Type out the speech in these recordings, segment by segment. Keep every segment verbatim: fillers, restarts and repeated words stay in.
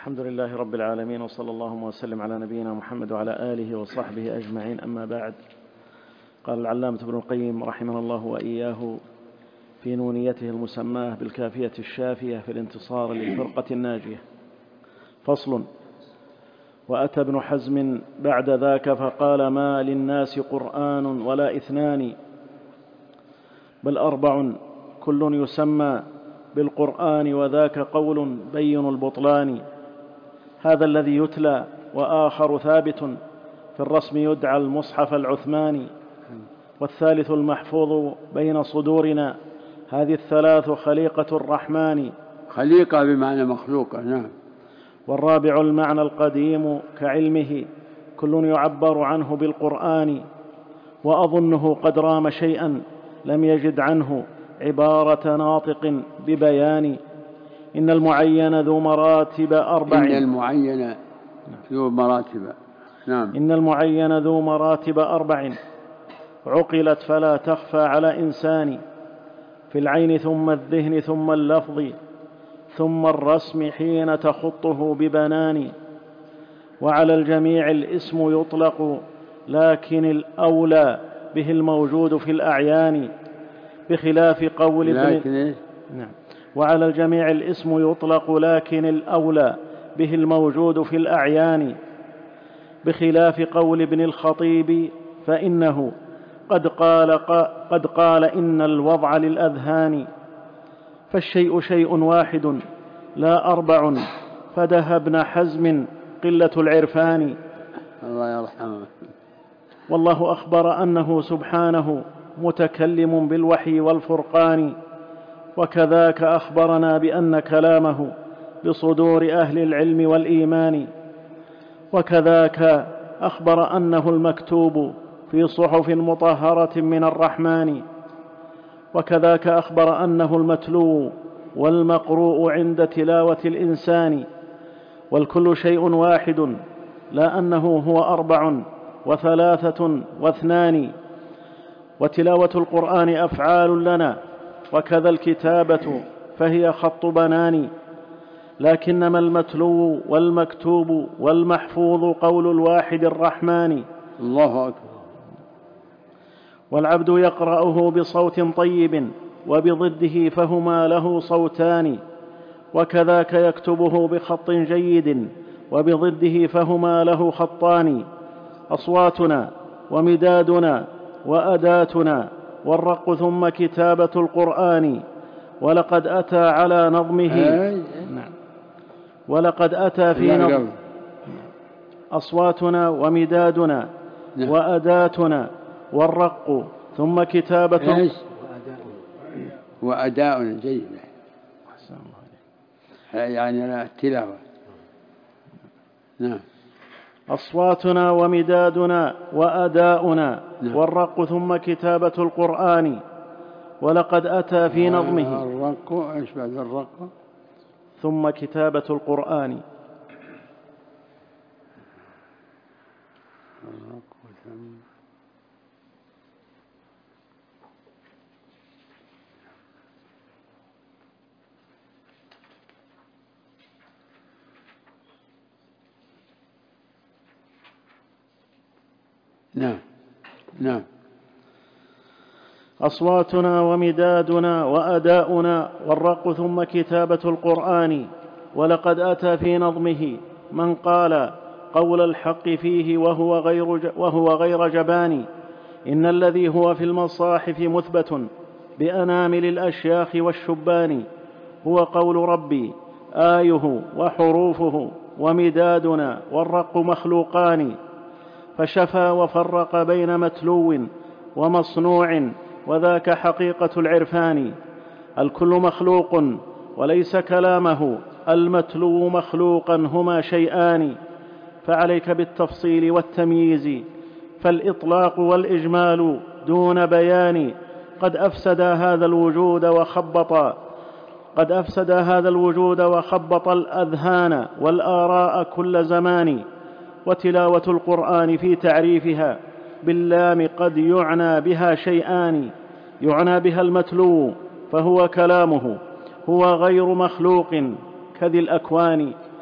الحمد لله رب العالمين، وصلى الله وسلم على نبينا محمد وعلى آله وصحبه أجمعين، أما بعد. قال العلامة ابن القيم رحمه الله وإياه في نونيته المسماة بالكافية الشافية في الانتصار للفرقة الناجية: فصل. وأتى ابن حزم بعد ذاك فقال: ما للناس قرآن ولا إثنان، بل أربع كل يسمى بالقرآن، وذاك قول بين البطلان. هذا الذي يتلى، وآخر ثابت في الرسم يدعى المصحف العثماني، والثالث المحفوظ بين صدورنا. هذه الثلاث خليقة الرحمن. خليقة بمعنى مخلوقة، نعم. والرابع المعنى القديم كعلمه، كل يعبر عنه بالقرآن، وأظنه قد رام شيئا لم يجد عنه عبارة ناطق ببيان. إن المعين ذو مراتب أربع. إن المعين ذو مراتب، نعم. إن المعين ذو مراتب أربع، عقلت فلا تخفى على إنسان، في العين ثم الذهن ثم اللفظ، ثم الرسم حين تخطه ببنان. وعلى الجميع الاسم يطلق، لكن الأولى به الموجود في الأعيان، بخلاف قول ابن. نعم. وعلى الجميع الاسم يطلق، لكن الأولى به الموجود في الأعيان، بخلاف قول ابن الخطيب، فإنه قد قال, قد قال إن الوضع للأذهان. فالشيء شيء واحد لا أربع، فدها ابن حزم قلة العرفان. الله يرحمه. والله أخبر أنه سبحانه متكلم بالوحي والفرقان، وكذاك أخبرنا بأن كلامه بصدور أهل العلم والإيمان، وكذاك أخبر أنه المكتوب في صحف مطهرة من الرحمن، وكذاك أخبر أنه المتلو والمقروء عند تلاوة الإنسان. والكل شيء واحد، لا أنه هو أربع وثلاثة واثنان. وتلاوة القرآن أفعال لنا، وكذا الكتابة فهي خط بنان، لكنما المتلو والمكتوب والمحفوظ قول الواحد الرحمن. الله أكبر. والعبد يقرأه بصوت طيب، وبضده فهما له صوتان، وكذاك يكتبه بخط جيد، وبضده فهما له خطان. أصواتنا ومدادنا وأداتنا، والرق ثم كتابة القرآن، ولقد أتى على نظمه. نعم. ولقد أتى في نظم. أصواتنا ومدادنا وأداتنا، والرق ثم كتابة. وأداؤنا جيد، يعني التلاوة. نعم. أصواتنا ومدادنا وأداؤنا، نعم. والرق ثم كتابة القرآن، ولقد أتى في نظمه. الرق إيش بعد الرق؟ ثم كتابة القرآن. الرق ثم. نعم نعم. أصواتنا ومدادنا وأداؤنا، والرق ثم كتابة القرآن، ولقد أتى في نظمه من قال قول الحق فيه وهو غير, وهو غير جبان. إن الذي هو في المصاحف مثبت بأنامل الأشياخ والشبان، هو قول ربي آيه وحروفه، ومدادنا والرق مخلوقان. فشفى وفرق بين متلو ومصنوع، وذاك حقيقة العرفان. الكل مخلوق وليس كلامه، المتلو مخلوقا، هما شيئان. فعليك بالتفصيل والتمييز، فالإطلاق والإجمال دون بيان قد أفسد هذا الوجود وخبط قد أفسد هذا الوجود وخبط الأذهان والآراء كل زمان. وتلاوة القرآن في تعريفها باللام قد يعنى بها شيئان: يعنى بها المتلو فهو كلامه، هو غير مخلوق كذي الأكوان.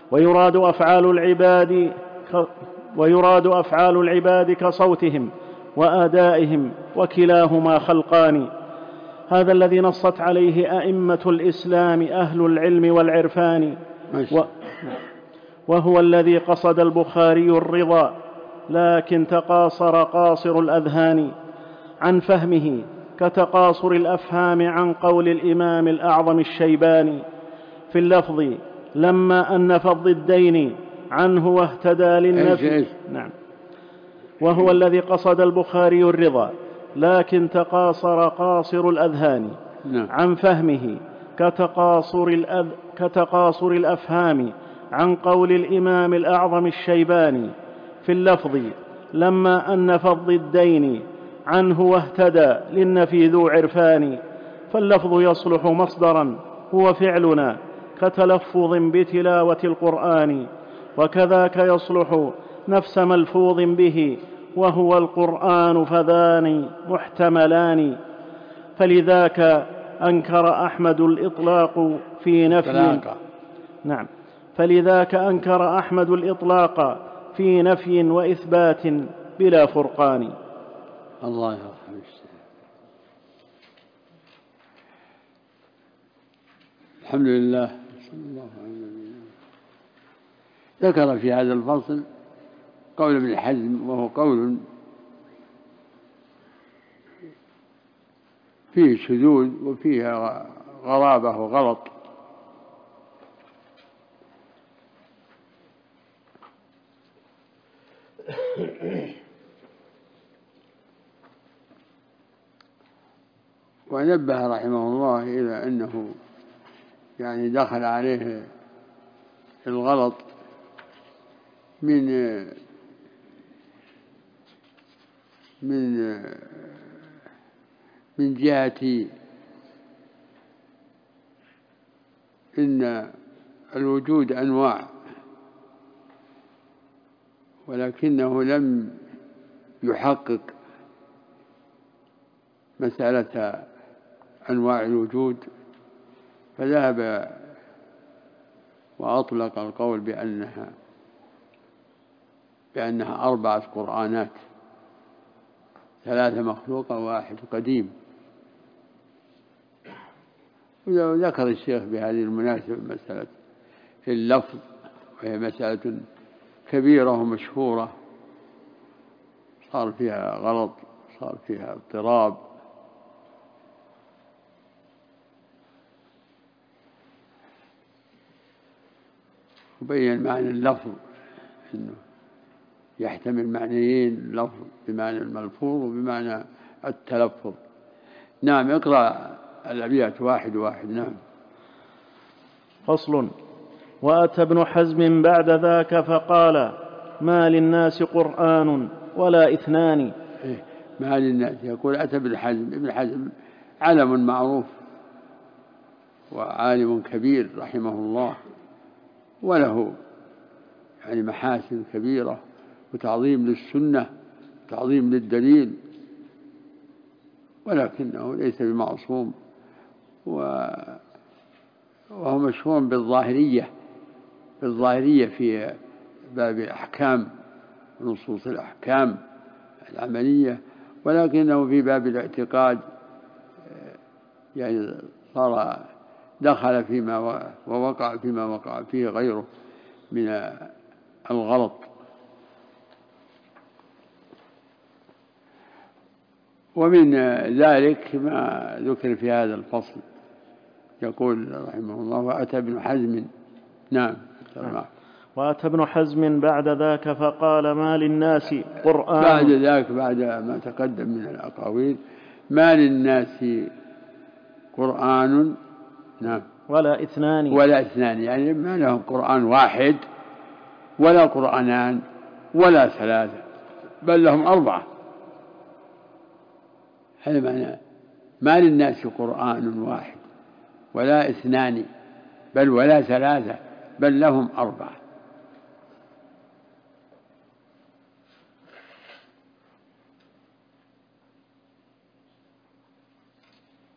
ويراد أفعال العباد ك ويراد أفعال العباد كصوتهم وآدائهم، وكلاهما خلقان. هذا الذي نصت عليه أئمة الإسلام أهل العلم والعرفان، و وهو الذي قصد البخاري الرضا، لكن تقاصر قاصر الأذهان عن فهمه كتقاصر الأفهام عن قول الإمام الأعظم الشيباني في اللفظ لما أنف الضدين عنه واهتدى للنفي. نعم. وهو الذي قصد البخاري الرضا، لكن تقاصر قاصر الأذهان عن فهمه كتقاصر, الأذ... كتقاصر الأفهام عن قول الإمام الأعظم الشيباني في اللفظ لما أنف الضدين عنه واهتدى للنفي ذو عرفان. فاللفظ يصلح مصدرا هو فعلنا كتلفظ بتلاوة القرآن، وكذاك يصلح نفس ملفوظ به وهو القرآن، فذان محتملان. فلذاك أنكر أحمد الإطلاق في نفي نعم فلذاك أنكر أحمد الإطلاق في نفي وإثبات بلا فرقان. الله يرحمه. الحمد لله. صلى الله عليه وسلم. ذكر في هذا الفصل قول ابن حزم، وهو قول فيه شذوذ وفيه غرابة وغلط. ونبه رحمه الله إلى أنه يعني دخل عليه الغلط من من من جهة إن الوجود أنواع، ولكنه لم يحقق مسألة أنواع الوجود، فذهب وأطلق القول بأنها بأنها أربعة قرآنات، ثلاثة مخلوقة وواحد قديم. وذكر الشيخ بهذه المناسبة مسألة اللفظ، وهي مسألة كبيرة ومشهورة صار فيها غلط، صار فيها اضطراب. وبين معنى اللفظ إنه يحتمل معنيين، اللفظ بمعنى الملفوظ وبمعنى التلفظ. نعم. اقرأ الأبيات واحد واحد. نعم. فصل. وأتى ابن حزم بعد ذاك فقال ما للناس قرآن ولا إثنان. إيه؟ ما للناس، يقول أتى ابن حزم. ابن حزم علم معروف وعالم كبير رحمه الله، وله يعني محاسن كبيرة وتعظيم للسنة تعظيم للدليل، ولكنه ليس بمعصوم، وهو مشهور بالظاهرية بالظاهرية في باب الأحكام ونصوص الأحكام العملية، ولكنه في باب الاعتقاد يعني صار دخل فيما ووقع فيما وقع فيه غيره من الغلط. ومن ذلك ما ذكر في هذا الفصل، يقول رحمه الله وأتى ابن حزم. نعم. وأتى ابن حزم بعد ذاك فقال ما للناس قرآن. بعد ذاك بعد ما تقدم من الأقاويل ما للناس قرآن. نعم. ولا اثنان. ولا اثنان، يعني ما لهم قرآن واحد ولا قرآنان ولا ثلاثة، بل لهم أربعة. هذا معنى ما للناس قرآن واحد ولا اثنان بل ولا ثلاثة، بل لهم أربعة.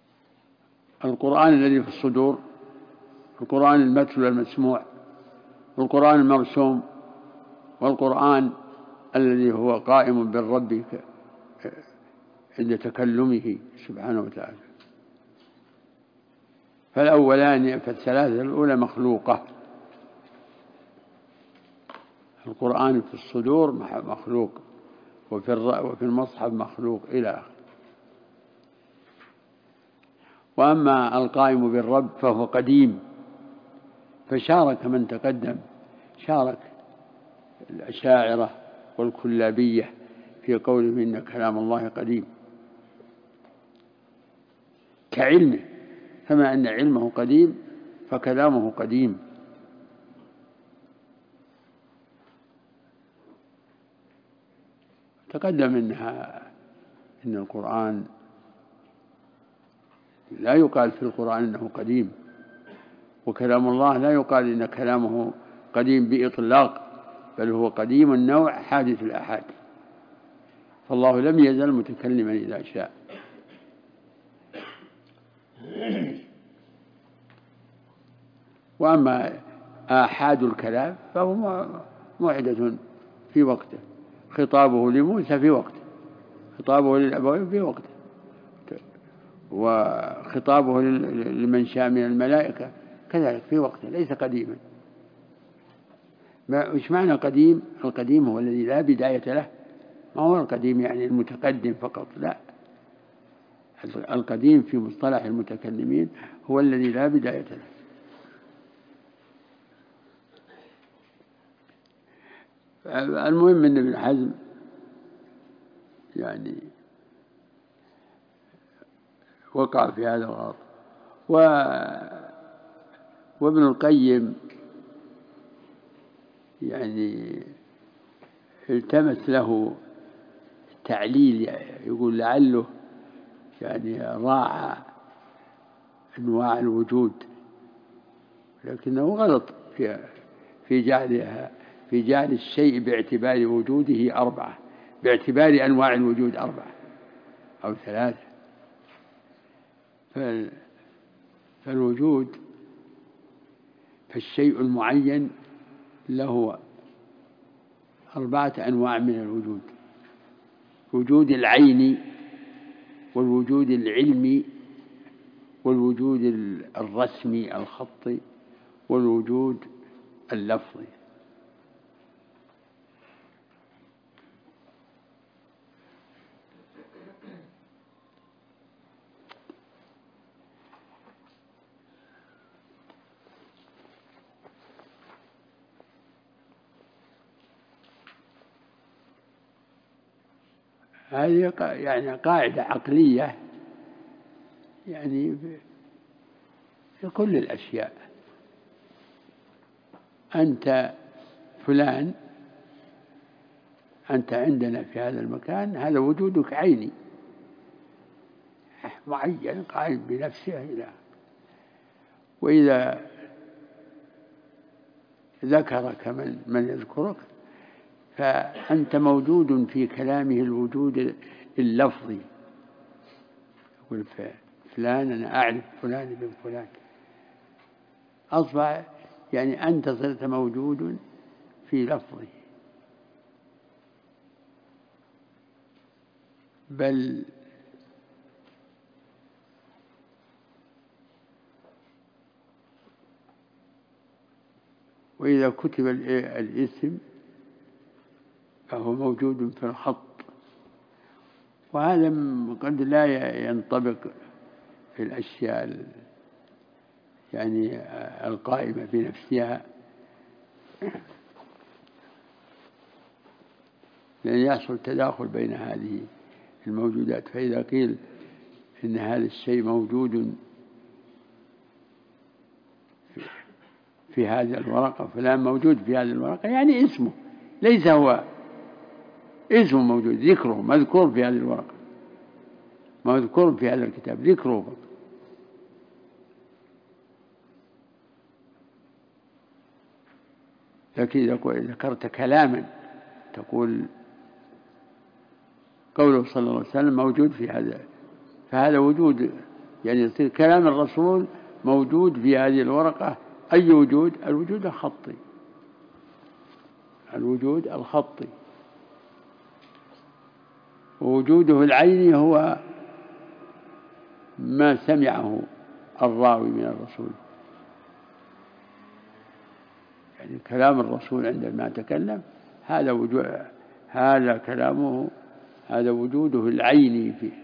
القرآن الذي في الصدور، القرآن المتلو المسموع، القرآن المرسوم والقرآن الذي هو قائم بالرب عند تكلمه سبحانه وتعالى. فالأولان فالثلاثة الأولى مخلوقة، القرآن في الصدور مخلوق، وفي وفي المصحف مخلوق إلى آخره. وأما القائم بالرب فهو قديم، فشارك من تقدم، شارك الأشاعرة والكلابية في قولهم إن كلام الله قديم كعلمه، كما أن علمه قديم فكلامه قديم. تقدم إنها إن القرآن لا يقال في القرآن إنه قديم، وكلام الله لا يقال إن كلامه قديم بإطلاق، بل هو قديم النوع حادث الآحاد، فالله لم يزل متكلما إذا شاء. وأما آحاد الكلام فهو موعدة في وقته، خطابه لموسى في وقته، خطابه للأبوين في وقته، وخطابه لمن شاء من الملائكة كذلك في وقته، ليس قديما. إيش معنى قديم؟ القديم هو الذي لا بداية له، ما هو القديم يعني المتقدم فقط، لا، القديم في مصطلح المتكلمين هو الذي لا بداية له. المهم أن ابن حزم يعني وقع في هذا الغلط، و... وابن القيم يعني التمس له تعليل، يقول لعله يعني راعى أنواع الوجود، لكنه غلط في في جعلها في جعل الشيء باعتبار وجوده أربعة، باعتبار أنواع الوجود أربعة أو ثلاثة. فالوجود فالشيء المعين له أربعة أنواع من الوجود: وجود العين، والوجود العلمي، والوجود الرسمي الخطي، والوجود اللفظي. هذه يعني قاعدة عقلية يعني في كل الأشياء. أنت فلان، أنت عندنا في هذا المكان، هذا وجودك عيني معين قائم بنفسه إلى. وإذا ذكرك من, من يذكرك فأنت موجود في كلامه الوجود اللفظي، يقول فلان أنا أعرف فلان بن فلان، أصبح يعني أنت صرت موجود في لفظه. بل وإذا كتب الاسم فهو موجود في الخط، وهذا قد لا ينطبق في الأشياء يعني القائمة بنفسها، لأن يحصل تداخل بين هذه الموجودات. فإذا قيل إن هذا الشيء موجود في هذه الورقة، فلان موجود في هذه الورقة، يعني اسمه ليس هو اسمه موجود، ذكره مذكور في هذه الورقة، مذكور في هذا الكتاب ذكره. لكن إذا ذكرت كلاما تقول قوله صلى الله عليه وسلم موجود في هذا، فهذا وجود، يعني يصير كلام الرسول موجود في هذه الورقة. أي وجود؟ الوجود الخطي. الوجود الخطي، ووجوده العيني هو ما سمعه الراوي من الرسول، يعني كلام الرسول عندما تكلم هذا وجود، هذا كلامه، هذا وجوده العيني فيه.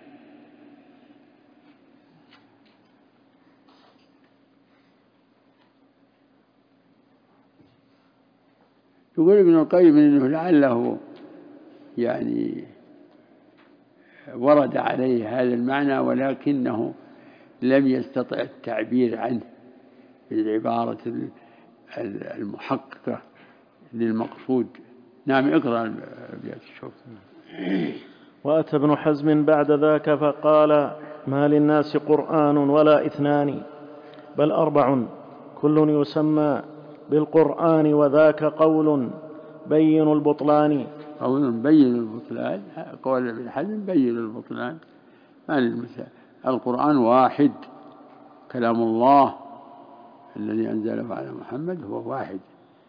يقول ابن القيم إنه لعله يعني ورد عليه هذا المعنى ولكنه لم يستطع التعبير عنه بالعبارة المحققة للمقصود. نعم، اقرأ الأبيات الشوف. وأتى ابن حزم بعد ذاك فقال: ما للناس قرآن ولا إثنان، بل أربع كل يسمى بالقرآن، وذاك قول بين البطلان. قول بين البطلان، قول ابن حزم بين البطلان. ما للمثال، القرآن واحد، كلام الله الذي أنزله على محمد هو واحد.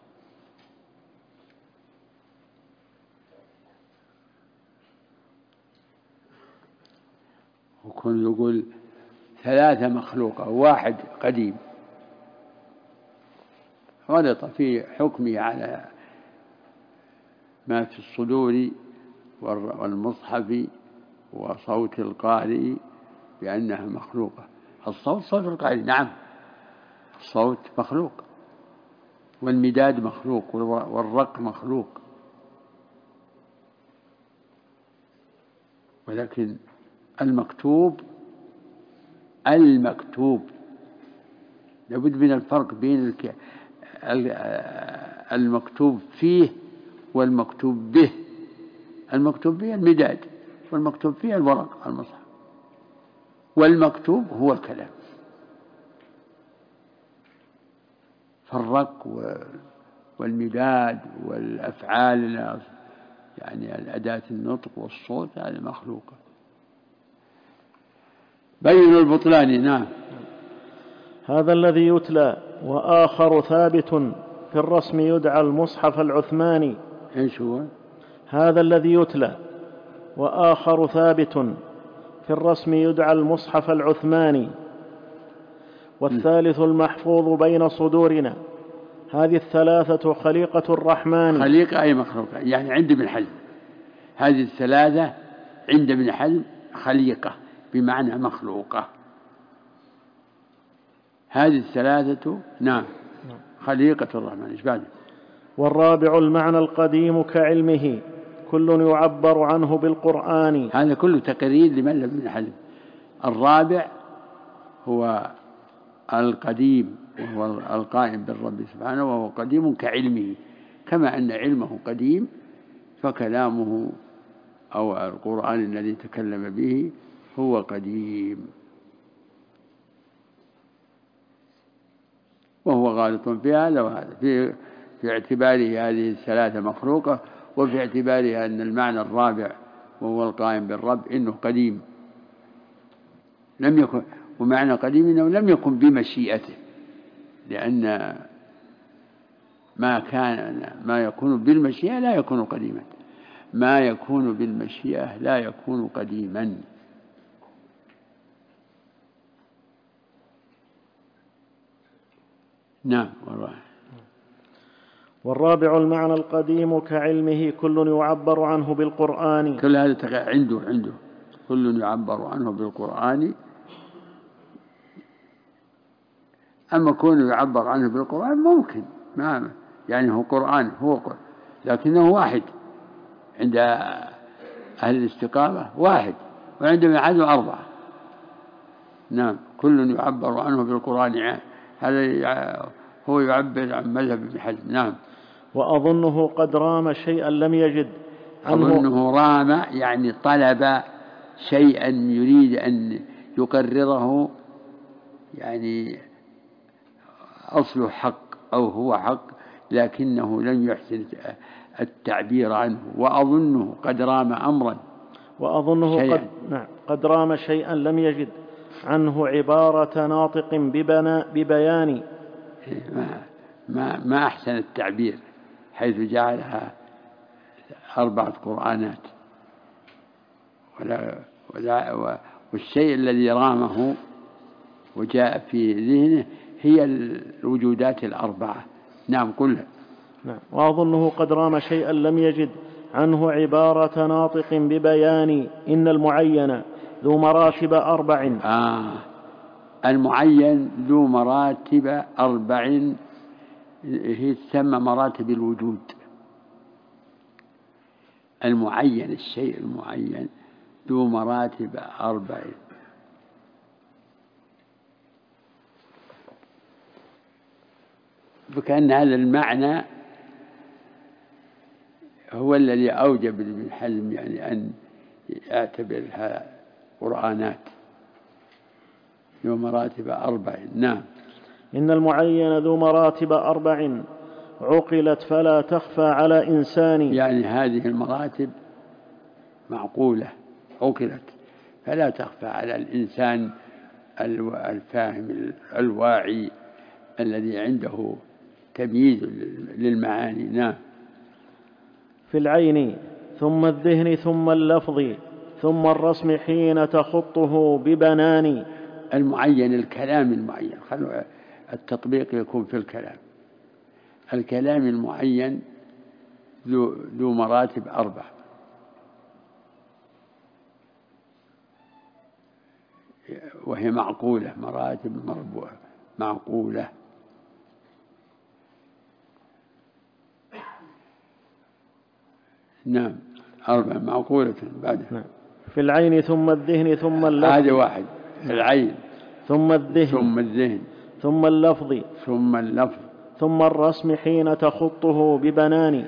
وكل يقول ثلاثة مخلوقة، واحد قديم، غلط في حكمه على ما في الصدور والمصحف وصوت القارئ بأنها مخلوقة. الصوت صوت القارئ، نعم الصوت مخلوق، والمداد مخلوق، والرق مخلوق، ولكن المكتوب المكتوب لابد من الفرق بين المكتوب فيه والمكتوب به. المكتوب به المداد، والمكتوب فيه الورق المصحف، والمكتوب هو الكلام. فالرق والمداد والأفعال يعني الأداة النطق والصوت هذه مخلوقة. بين البطلان. نعم. هذا الذي يتلى وآخر ثابت في الرسم يدعى المصحف العثماني. ايش هو؟ هذا الذي يتلى وآخر ثابت في الرسم يدعى المصحف العثماني، والثالث المحفوظ بين صدورنا. هذه الثلاثة خليقة الرحمن. خليقة أي مخلوقة، يعني عند ابن حزم هذه الثلاثة عند ابن حزم خليقة بمعنى مخلوقة. هذه الثلاثة نعم خليقة الرحمن. إيش بعد؟ والرابع المعنى القديم كعلمه، كل يعبر عنه بالقرآن. هذا كله تقرير لمن ابن حزم. الرابع هو القديم وهو القائم بالرب سبحانه، وهو قديم كعلمه، كما أن علمه قديم فكلامه أو القرآن الذي تكلم به هو قديم، وهو غالط في هذا وهذا، في, في اعتباره هذه الثلاثة مخلوقة، وفي اعتباره أن المعنى الرابع وهو القائم بالرب إنه قديم لم يكن، ومعنى قديم إنه لم يكن بمشيئته، لأن ما كان ما يكون بالمشيئة لا يكون قديما، ما يكون بالمشيئة لا يكون قديما. نعم. والرابع المعنى القديم كعلمه، كل يعبر عنه بالقرآن. كل هذا عنده عنده كل يعبر عنه بالقرآن. أما كونه يعبر عنه بالقرآن ممكن، ما يعني هو قرآن هو قرآن، لكنه واحد عند أهل الاستقامة واحد، وعند ابن حزم أربعة. نعم كل يعبر عنه بالقرآن، هذا هو يعبر عن مذهب ابن حزم. نعم. وأظنه قد رام شيئا لم يجد عنه. أظنه رام يعني طلب شيئا يريد أن يقرره، يعني أصله حق أو هو حق، لكنه لم يحسن التعبير عنه. وأظنه قد رام أمرا وأظنه قد, نعم قد رام شيئا لم يجد عنه عبارة ناطق ببنا ببيان. ما, ما, ما أحسن التعبير حيث جعلها أربعة قرآنات، ولا ولا والشيء الذي رامه وجاء في ذهنه هي الوجودات الأربعة. نعم كلها. نعم. وأظنه قد رام شيئا لم يجد عنه عبارة ناطق ببيان إن المعين ذو مراتب أربع. آه المعين ذو مراتب أربع، هي تسمى مراتب الوجود. المعين، الشيء المعين ذو مراتب أربع. فكأن هذا المعنى هو الذي أوجب ابن حزم يعني أن يعتبرها قرآنات ذو مراتب أربع. نعم. إن المعين ذو مراتب أربع عقلت فلا تخفى على إنسان. يعني هذه المراتب معقولة، عقلت فلا تخفى على الإنسان الفاهم الواعي الذي عنده تمييز للمعاني. نعم. في العين ثم الذهن ثم اللفظ ثم الرسم حين تخطه ببنان. المعين الكلام المعين، خلوا التطبيق يكون في الكلام. الكلام المعين ذو, ذو مراتب أربع، وهي معقولة، مراتب مربوعة معقولة. نعم أربع معقولة بعدها. نعم. في العين ثم الذهن ثم اللفظ. هذا واحد، العين ثم الذهن ثم الذهن ثم اللفظ ثم اللفظ ثم الرسم حين تخطه ببنان.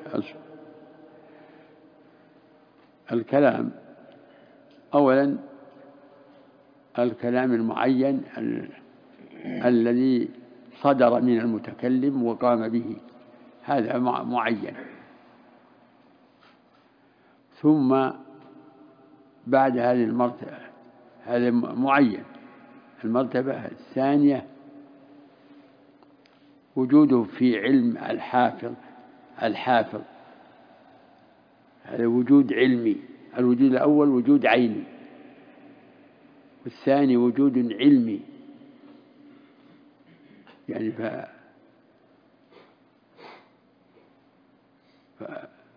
الكلام أولا الكلام المعين ال... الذي صدر من المتكلم وقام به، هذا معين. ثم بعد هذه المرتبة هذا معين. المرتبة الثانية وجوده في علم الحافظ. الحافظ هذا وجود علمي. الوجود الأول وجود عيني، والثاني وجود علمي. يعني ف... ف...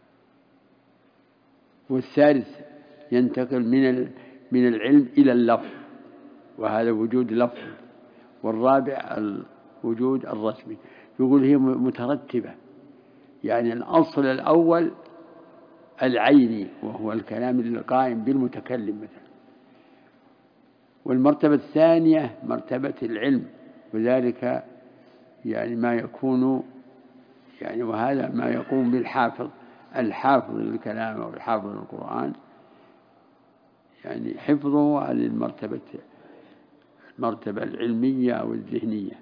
والثالث ينتقل من ال... من العلم إلى اللفظ، وهذا وجود لفظ. والرابع الوجود الرسمي. يقول هي مترتبة، يعني الأصل الأول العيني وهو الكلام القائم بالمتكلم مثلا، والمرتبة الثانية مرتبة العلم، وذلك يعني ما يكون يعني وهذا ما يقوم بالحافظ. الحافظ للكلام أو الحافظ للقرآن يعني حفظه هذه المرتبة، المرتبة العلمية أو الذهنية.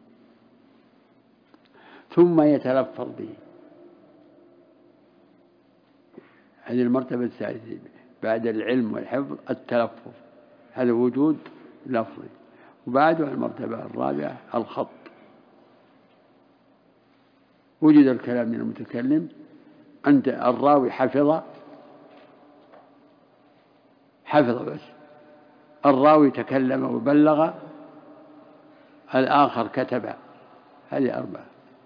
ثم يتلفظ به، هذه المرتبة الثالثة بعد العلم والحفظ التلفظ، هذا وجود لفظي. وبعده المرتبة الرابعة الخط. وجد الكلام من المتكلم، أنت الراوي حفظ حفظ بس، الراوي تكلم وبلغ، الآخر كتب. هذه أربعة.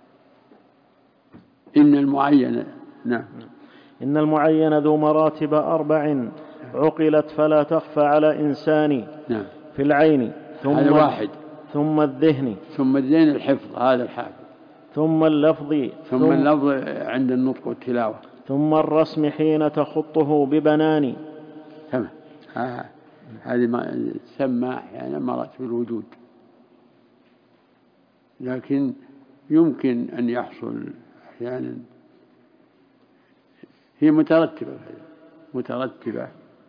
إن المعين. نعم. إن المعين ذو مراتب أربع عقلت فلا تخفى على إنسان. نعم. في العين ثم هذا واحد. ثم الذهن ثم الذهن الحفظ، هذا الحافظ. ثم اللفظ ثم, ثم اللفظ عند النطق والتلاوة. ثم الرسم حين تخطه ببنان. تمام. آه. هذه ما تسمى أحيانا مراتب الوجود، لكن يمكن أن يحصل أحيانا هي مترتبة مترتبة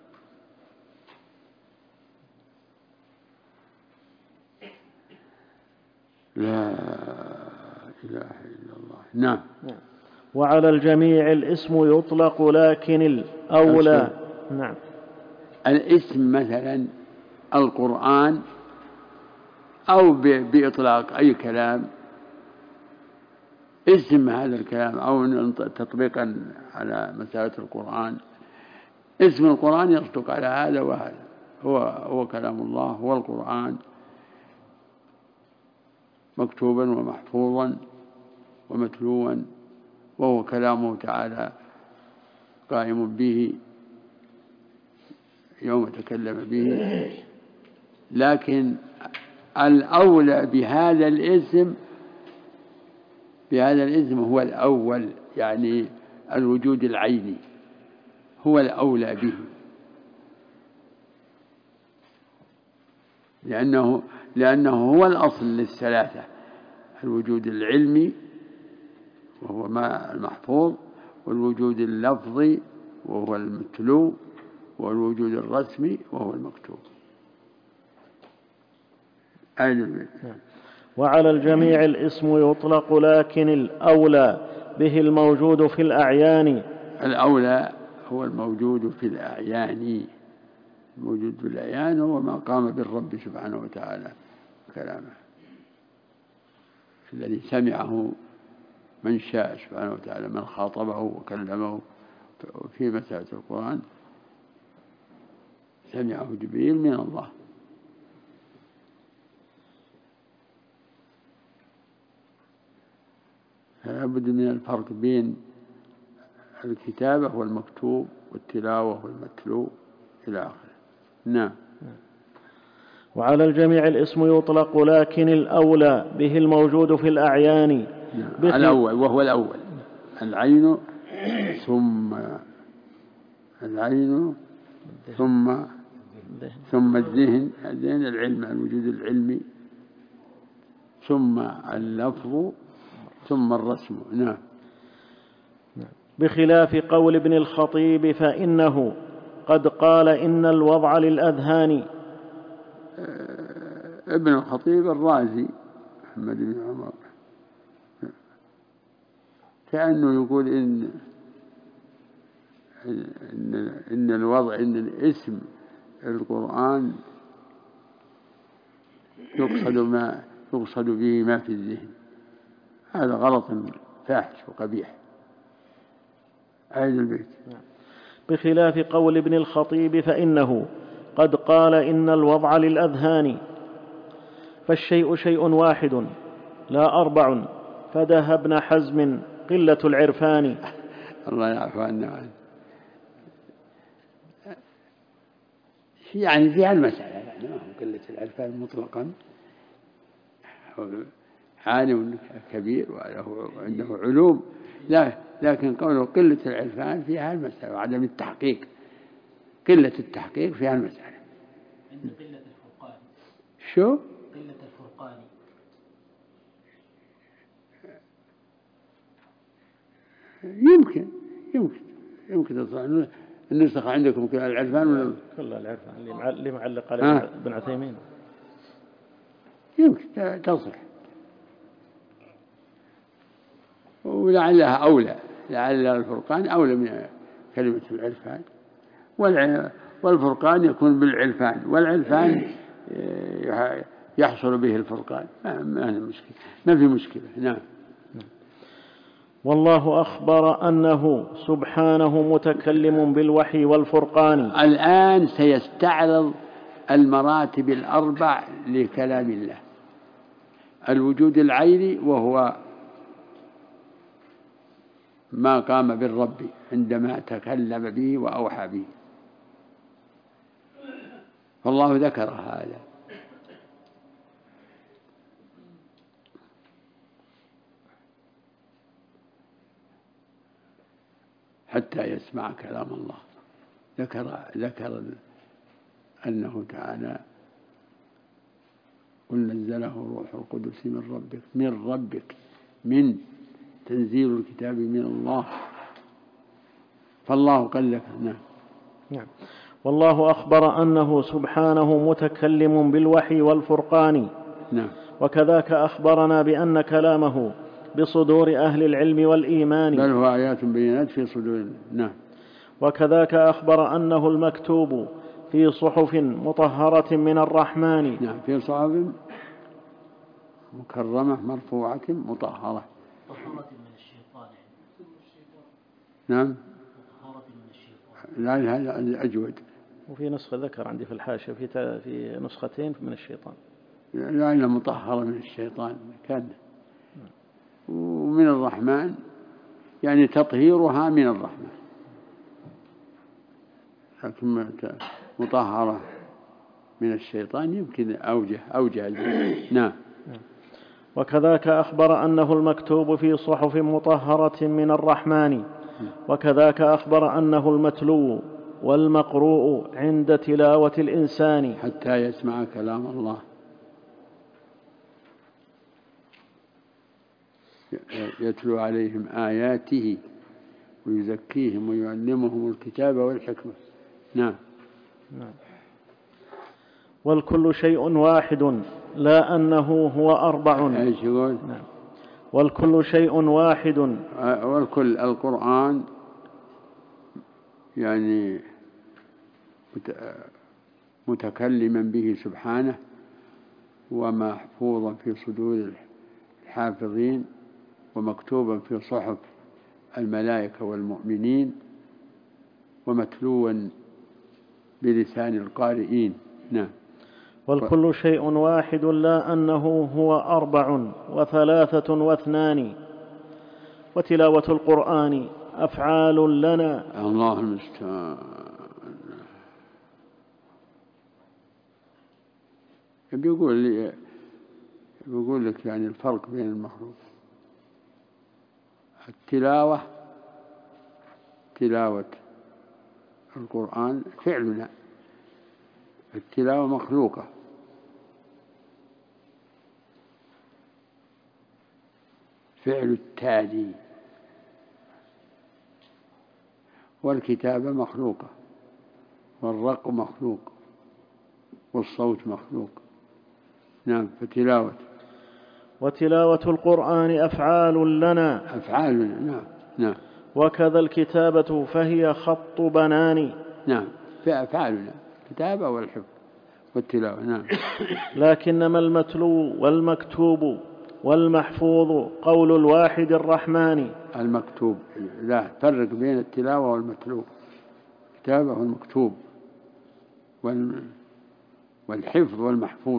لا إله إلا الله. نعم. وعلى الجميع الاسم يطلق لكن الأولى. نعم. الاسم مثلا القرآن أو بإطلاق أي كلام اسم هذا الكلام أو تطبيقا على مسألة القرآن، اسم القرآن يصدق على هذا وهذا، هو هو كلام الله، هو القرآن مكتوبا ومحفوظا ومتلوا، وهو كلامه تعالى قائم به يوم تكلم به. لكن الأولى بهذا الاسم بهذا الاسم هو الأول، يعني الوجود العيني هو الأولى به، لأنه لأنه هو الأصل للثلاثة: الوجود العلمي وهو ما المحفوظ، والوجود اللفظي وهو المتلو، والوجود الرسمي وهو المكتوب. وعلى الجميع الاسم يطلق، لكن الأولى به الموجود في الأعيان. الأولى هو الموجود في الأعيان، الموجود في الأعيان هو ما قام بالرب سبحانه وتعالى كلامه الذي سمعه من شاء سبحانه وتعالى، من خاطبه وكلمه في مسألة القرآن سمعه جبريل من الله. لابد من الفرق بين الكتابة والمكتوب والتلاوة والمتلو إلى آخره. نعم. وعلى الجميع الاسم يطلق، لكن الأولى به الموجود في الأعيان. نعم. الأول وهو الأول، العين ثم العين ثم ثم الذهن، الذهن العلم، الوجود العلمي، ثم اللفظ، ثم الرسم. نعم. بخلاف قول ابن الخطيب فإنه قد قال إن الوضع للأذهان. ابن الخطيب الرازي محمد بن عمر كأنه يقول إن إن إن الوضع إن الاسم القرآن يقصد ما يقصد به ما في الذهن. هذا غلط فاحش وقبيح. أعيد البيت. بخلاف قول ابن الخطيب فإنه قد قال إن الوضع للأذهان، فالشيء شيء واحد لا أربع، فدها ابن حزم قلة العرفان. الله يعفو عنا. يعني في المسألة يعني ما هو قلة العرفان مطلقا، عالم كبير وله عنده علوم، لا لكن قوله قلة العرفان فيها المسألة وعدم التحقيق، قلة التحقيق فيها المسألة. عند قلة الفرقان. شو؟ قلة الفرقان. يمكن يمكن يمكن تصح النسخ عندكم كل العرفان ولا كل العرفان اللي معلق عليه ابن عثيمين يمكن تصح، ولعلها أولى، لعل الفرقان أولى من كلمة العرفان، والفرقان يكون بالعرفان، والعرفان يحصل به الفرقان، ما في مشكلة ما في مشكلة. نعم. والله أخبر أنه سبحانه متكلم بالوحي والفرقان. الآن سيستعرض المراتب الأربع لكلام الله: الوجود العيني وهو ما قام بالرب عندما تكلم به وأوحى به، فالله ذكر هذا. حتى يسمع كلام الله، ذكر ذكر أنه تعالى قل نزله روح القدس من ربك من ربك من تنزيل الكتاب من الله، فالله قال لك. نعم. نعم. والله أخبر أنه سبحانه متكلم بالوحي والفرقان. نعم. وكذاك أخبرنا بأن كلامه بصدور أهل العلم والإيمان، بل هو آيات بينات في صدور. نعم. وكذاك أخبر أنه المكتوب في صحف مطهرة من الرحمن. نعم، في صحف مكرمة مرفوعة مطهرة طهارة من الشيطان. نعم. طهارة من الشيطان. لا هذا أجود. وفي نسخة ذكر عندي في الحاشية في في نسختين من الشيطان. لا مطهرة من الشيطان كان. ومن الرحمن يعني تطهيرها من الرحمن، لكن مطهرة من الشيطان يمكن أوجه أوجه. نعم. وكذاك أخبر أنه المكتوب في صحف مطهرة من الرحمن، وكذاك أخبر أنه المتلو والمقروء عند تلاوة الإنسان حتى يسمع كلام الله، يتلو عليهم آياته ويزكيهم ويعلمهم الكتاب والحكمة. نعم. نعم. والكل شيء واحد لا أنه هو أربع. ايش يقول؟ نعم. والكل شيء واحد. والكل القرآن يعني متكلما به سبحانه ومحفوظا في صدور الحافظين ومكتوبا في صحف الملائكة والمؤمنين ومتلوا بلسان القارئين. نعم. والكل شيء واحد لا أنه هو أربع وثلاثة واثنان. وتلاوة القرآن أفعال لنا. الله المستعان. بيقول لي بيقول لك يعني الفرق بين المخلوق. التلاوة تلاوة القرآن فعلنا، التلاوة مخلوقة، فعل التالي، والكتابة مخلوقة، والرق مخلوق، والصوت مخلوق. نعم. فتلاوة وتلاوة القرآن أفعال لنا. أفعالنا. نعم. نعم. وكذا الكتابة فهي خط بنان. نعم. في أفعالنا الكتابة والحفظ والتلاوة. نعم. لكنما المتلو والمكتوب والمحفوظ قول الواحد الرحمن. المكتوب لا فرق بين التلاوة والمتلو. الكتابة والمكتوب والحفظ والمحفوظ.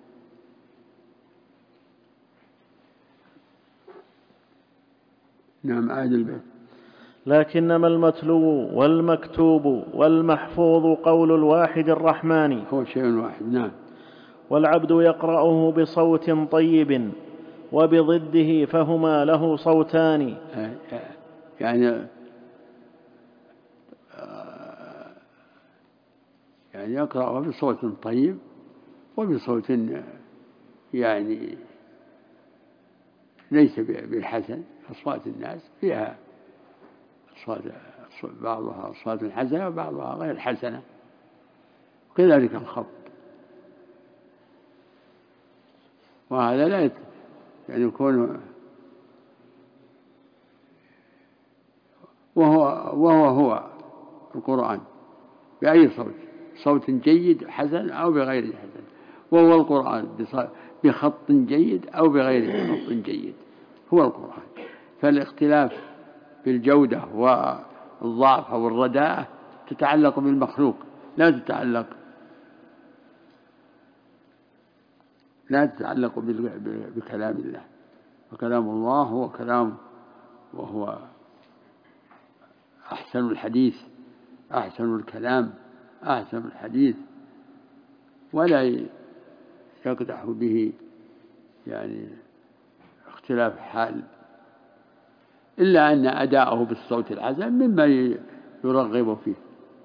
نعم. عاد البيت. لكنما المتلو والمكتوب والمحفوظ قول الواحد الرحمن هو شيء واحد. نعم. والعبد يقرأه بصوت طيب وبضده فهما له صوتان. يعني يعني يقرأه بصوت طيب وبصوت يعني ليس بالحسن. أصوات الناس فيها أصوات بعضها أصوات حسنة وبعضها غير حسنة، وكذلك الخط. وهذا لا يعني يكون وهو وهو هو القرآن بأي صوت، صوت جيد حسن أو بغير حسن، وهو القرآن بخط جيد أو بغير خط جيد، هو القرآن. فالاختلاف بالجودة والضعف أو الرداءة تتعلق بالمخلوق، لا تتعلق لا تتعلق بكلام الله. وكلام الله هو كلام، وهو أحسن الحديث، أحسن الكلام، أحسن الحديث، ولا يقدح به يعني اختلاف حال، إلا أن أداءه بالصوت الحسن مما يرغب فيه.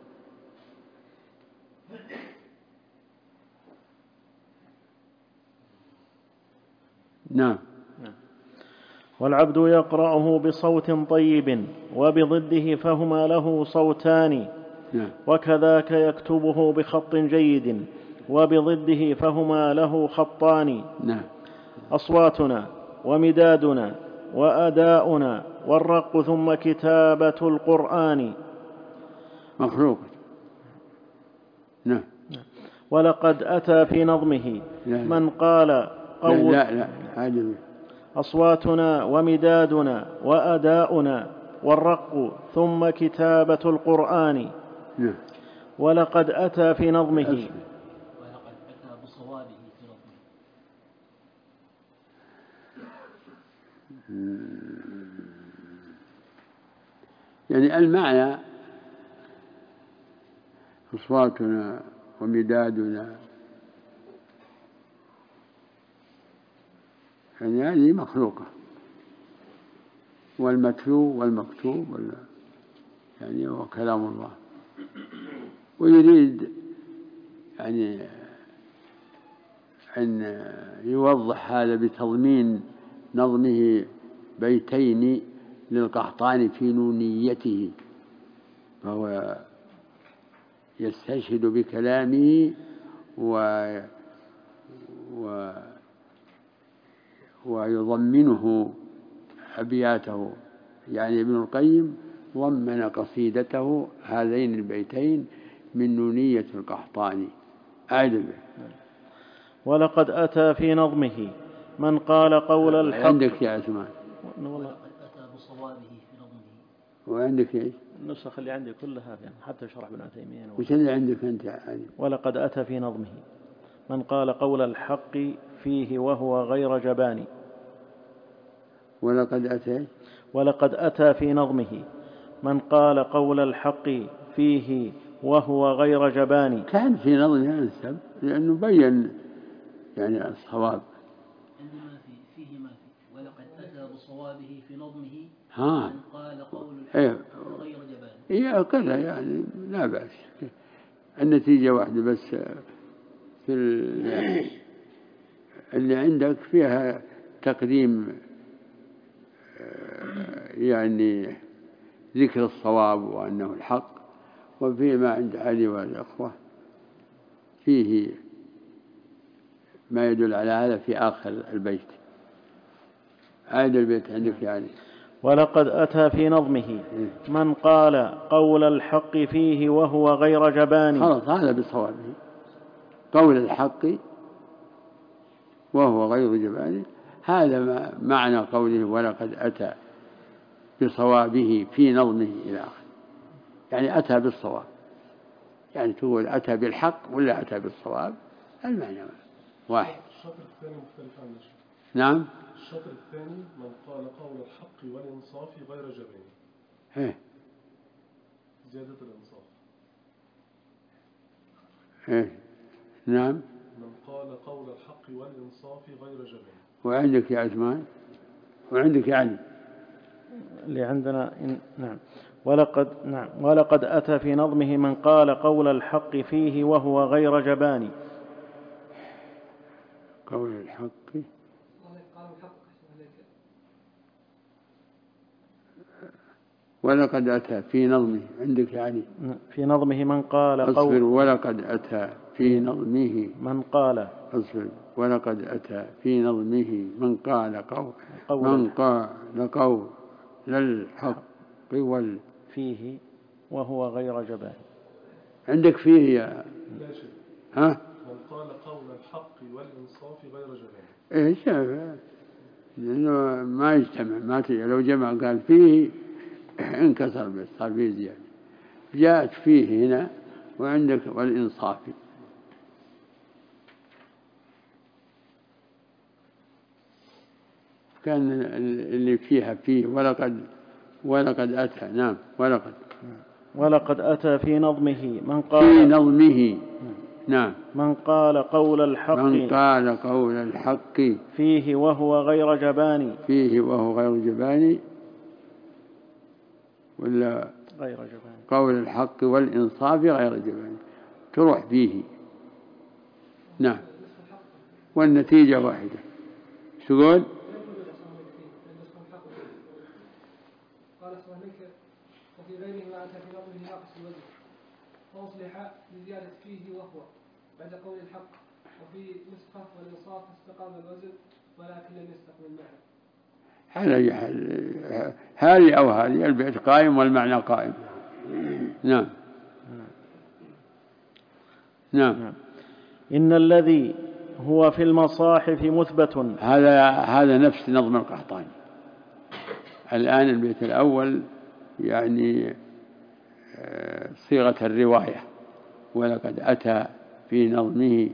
نعم. والعبد يقرأه بصوت طيب وبضده فهما له صوتان. نعم. وكذاك يكتبه بخط جيد وبضده فهما له خطان. نعم. أصواتنا ومدادنا وأداؤنا والرق ثم كتابة القرآن مخلوق. نعم. ولقد أتى في نظمه لا لا. من قال قول لا لا, لا. أصواتنا ومدادنا وأداؤنا والرق ثم كتابة القرآن. ولقد أتى في نظمه ولقد أتى بصوابه في نظمه. يعني المعنى أصواتنا ومدادنا، يعني هذه مخلوقة، والمتلو والمكتوب يعني هو كلام الله. ويريد يعني أن يوضح هذا بتضمين نظمه بيتين للقحطاني في نونيته، فهو يستشهد بكلامه و... و... ويضمنه أبياته. يعني ابن القيم ضمن قصيدته هذين البيتين من نونية القحطاني. أعد. ولقد أتى في نظمه من قال قول الحق. عندك يا عثمان؟ ولقد أتى بصوابه في نظمه. وعندك ايش؟ النسخ اللي عندي كلها يعني حتى شرح ابن عثيمين. وش اللي عندك أنت يعني؟ ولقد أتى في نظمه من قال قول الحق فيه وهو غير جبان. ولقد أتى ولقد أتى في نظمه من قال قول الحق فيه وهو غير جبان. كان في نظمه أنسب لأنه بين يعني الصواب. عندما في فيه ما فيه ولقد أتى بصوابه في نظمه ها. من قال قول الحق إيه. غير جبان. إيه كذا يعني لا بأس. النتيجة واحدة بس في اللي عندك فيها تقديم يعني ذكر الصواب وأنه الحق، وفيما عند علي والأخوة فيه ما يدل على هذا في آخر البيت. عاد البيت عندك يعني. ولقد أتى في نظمه من قال قول الحق فيه وهو غير جبان. خلاص هذا بصوابه، قول الحق وهو غير جبان، هذا معنى قوله ولقد أتى بصوابه في نظمه إلى آخره. يعني أتى بالصواب، يعني تقول أتى بالحق ولا أتى بالصواب، المعنى واحد. الشطر الثاني مختلف عن الشطر. نعم. الشطر الثاني من قال قول الحق والإنصاف غير جبان. إيه. زيادة الإنصاف. إيه. نعم. من قال قول الحق والإنصاف غير جبان. وعندك يا عثمان؟ وعندك يعني اللي عندنا إن... نعم. ولقد نعم ولقد أتى في نظمه من قال قول الحق فيه وهو غير جبان. قول الحق ولقد أتى في نظمه. عندك يعني في نظمه من قال قول. أصبر. ولقد أتى في نظمه من قال. أصبر. ولقد أتى في نظمه من قال قول, قول من قال قول للحق وال فيه وهو غير جبان. عندك فيه يا لا شيء. ها؟ من قال قول الحق والإنصاف غير جبان. إيه شاف لأنه ما يجتمع، ما تجي. لو جمع قال فيه انكسر بس صار فيه زيادة. جاءت فيه هنا وعندك والإنصاف. كان اللي فيها فيه ولقد ولقد أتى. نعم. ولقد ولقد أتى في نظمه من قال في نظمه. نعم. من قال قول الحق. من قال قول الحق فيه وهو غير جبان. فيه وهو غير جبان ولا غير جبان. قول الحق والإنصاف غير جبان، تروح فيه. نعم. والنتيجة واحدة. تقول قال سبحانك وفي غيره ما أتى في نظمه ناقص الوزن فأصلح لزيادة فيه وهو بعد قول الحق، وفي نسخة والإنصاف استقام الوزن ولكن لم يستقم المعنى. هذه أو هذه البيت قائم والمعنى قائم. نعم. نعم. إن الذي هو في المصاحف مثبت. هذا هذا نفس نظم القحطاني. الآن البيت الأول يعني صيغة الرواية، ولقد أتى في نظمه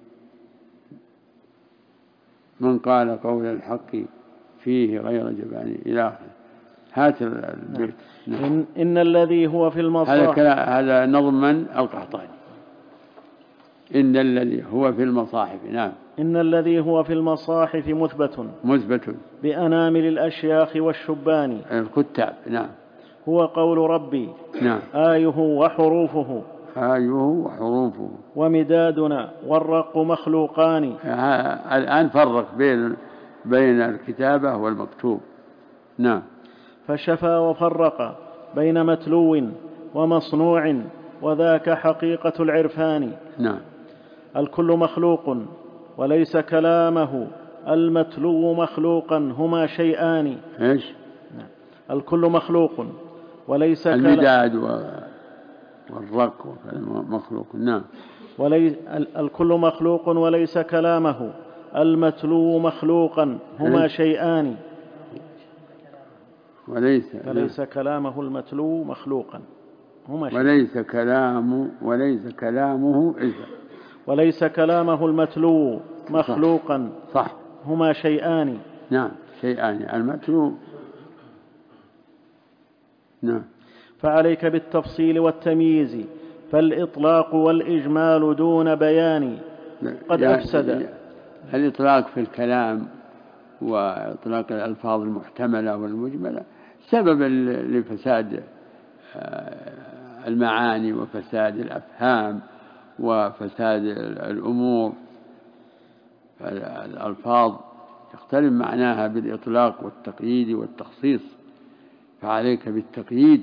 من قال قول الحق فيه غير جبان إلى آخره. هات البيت. نعم. إن, إن الذي هو في المصاحف، هذا هذا نظم من القحطاني. إن الذي هو في المصاحف. نعم. إن الذي هو في المصاحف مثبت مثبت بأنامل الأشياخ والشبان الكتاب. نعم. هو قول ربي. نعم. آيه وحروفه آيه وحروفه ومدادنا والرق مخلوقان. الآن فرق بين بين الكتابة والمكتوب. نعم. فشفى وفرق بين متلو ومصنوع وذاك حقيقة العرفان. نعم. الكل مخلوق وليس كلامه، المتلو مخلوقا، هما شيئان. إيش؟ نعم. الكل مخلوق وليس المداد والرق مخلوق. نعم. وليس الكل مخلوق وليس كلامه، المتلو مخلوقا، هما شيئان. وليس وليس كلامه المتلو مخلوقا، هما شيئان. وليس كلام وليس كلامه إذا وليس كلامه المتلو مخلوقا. صح. هما شيئان. نعم. شيئان المتلو. نعم. فعليك بالتفصيل والتمييز، فالإطلاق والإجمال دون بيان قد يعني أفسد. الإطلاق في الكلام وإطلاق الألفاظ المحتملة والمجملة سبب لفساد المعاني وفساد الأفهام وفساد الأمور. الألفاظ يختلف معناها بالإطلاق والتقييد والتخصيص، فعليك بالتقييد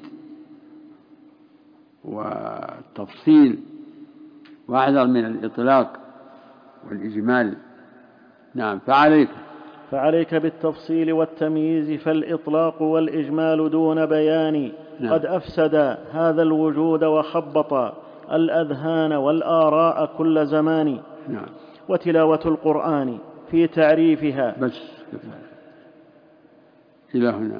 والتفصيل واحذر من الإطلاق والإجمال. نعم. فعليك فعليك بالتفصيل والتمييز، فالإطلاق والإجمال دون بيان. نعم. قد أفسد هذا الوجود وخبط الأذهان والآراء كل زمان. نعم. وتلاوة القرآن في تعريفها. بس إلى هنا.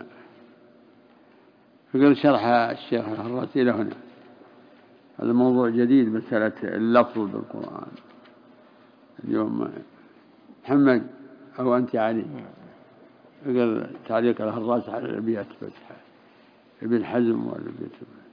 فقال شرح الشيخ الحراس إلى هنا. هذا موضوع جديد، مسألة اللفظ بالقرآن. اليوم محمد أو أنت علي قال تعليق الحراس على الأبيات فتح ابن حزم والأبيات.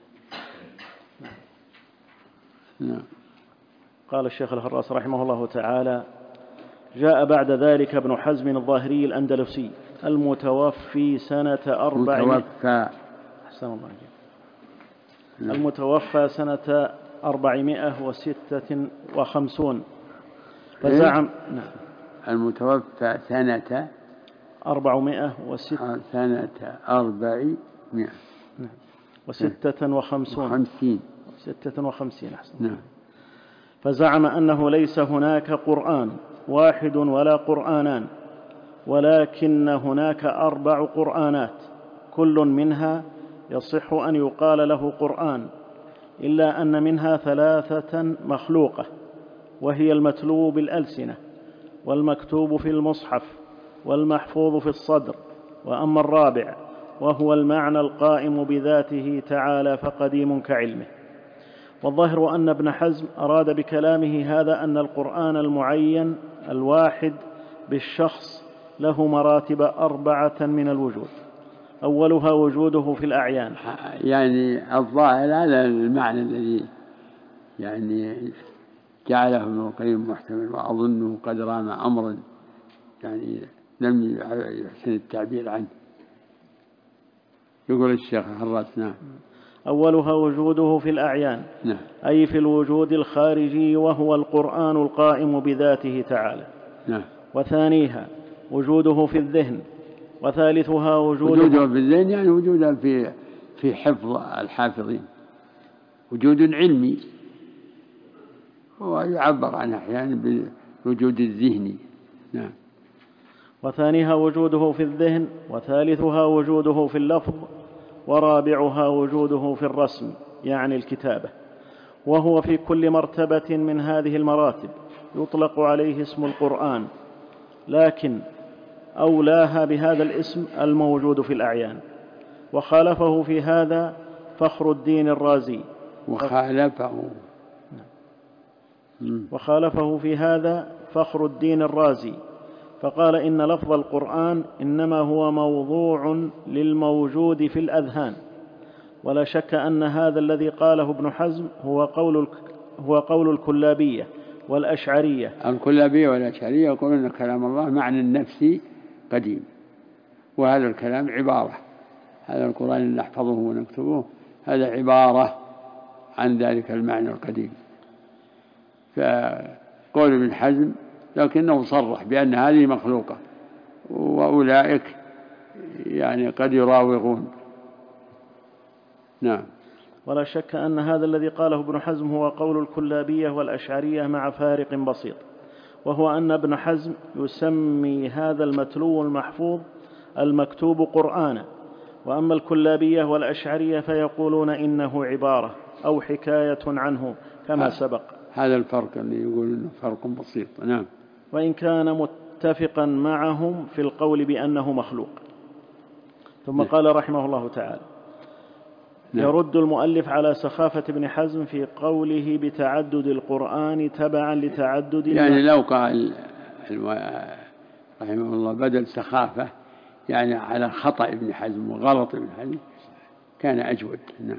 نعم. قال الشيخ الحراس رحمه الله تعالى: جاء بعد ذلك ابن حزم الظاهري الأندلسي المتوفي سنة أربع متوفى أحسن الله عليك. المتوفى سنة أربعمائة وستة وخمسون. فزعم إيه؟ نعم. المتوفى سنة أربعمائة وستة سنة أربعمائة نعم. وستة وخمسون وخمسين ستة وخمسين أحسن. نعم. فزعم أنه ليس هناك قرآن واحد ولا قرآنان، ولكن هناك أربع قرآنات كل منها يصح أن يقال له قرآن، إلا أن منها ثلاثة مخلوقة، وهي المتلو بالألسنة والمكتوب في المصحف والمحفوظ في الصدر. وأما الرابع وهو المعنى القائم بذاته تعالى فقديم كعلمه. والظاهر أن ابن حزم أراد بكلامه هذا أن القرآن المعين الواحد بالشخص له مراتب أربعة من الوجود، أولها وجوده في الأعيان. يعني الظاهر هذا المعنى الذي يعني جعله ابن القيم محتمل، وأظنه قد رام أمرا يعني لم يحسن التعبير عنه. يقول الشيخ الحراس: نعم. أولها وجوده في الأعيان، نعم. أي في الوجود الخارجي وهو القرآن القائم بذاته تعالى. نعم. وثانيها وجوده في الذهن، وثالثها وجوده, وجوده في الذهن يعني وجوده في في حفظ الحافظين، وجود علمي، ويعبر عنه أحيانا بالوجود الذهني. نعم. وثانيها وجوده في الذهن، وثالثها وجوده في اللفظ، ورابعها وجوده في الرسم يعني الكتابة، وهو في كل مرتبة من هذه المراتب يطلق عليه اسم القرآن، لكن أولاها بهذا الاسم الموجود في الأعيان. وخالفه في هذا فخر الدين الرازي وخالفه وخالفه في هذا فخر الدين الرازي فقال إن لفظ القرآن إنما هو موضوع للموجود في الأذهان، ولا شك أن هذا الذي قاله ابن حزم هو قول هو قول الكلابية والأشعرية. الكلابية والأشعرية يقولون أن كلام الله معنى النفسي قديم، وهذا الكلام عبارة، هذا القرآن اللي نحفظه ونكتبه هذا عبارة عن ذلك المعنى القديم. فقول ابن حزم لكنه صرح بأن هذه مخلوقة، وأولئك يعني قد يراوغون. نعم. ولا شك أن هذا الذي قاله ابن حزم هو قول الكلابية والأشعرية مع فارق بسيط، وهو أن ابن حزم يسمي هذا المتلو المحفوظ المكتوب قرآنا، وأما الكلابية والأشعرية فيقولون إنه عبارة أو حكاية عنه كما سبق. هذا الفرق اللي يقول إنه فرق بسيط. نعم. وإن كان متفقا معهم في القول بأنه مخلوق. ثم نعم. قال رحمه الله تعالى نعم. يرد المؤلف على سخافة ابن حزم في قوله بتعدد القرآن تبعا لتعدد يعني لو قال رحمه الله بدل سخافة يعني على خطأ ابن حزم وغلط ابن حزم كان أجود. نعم.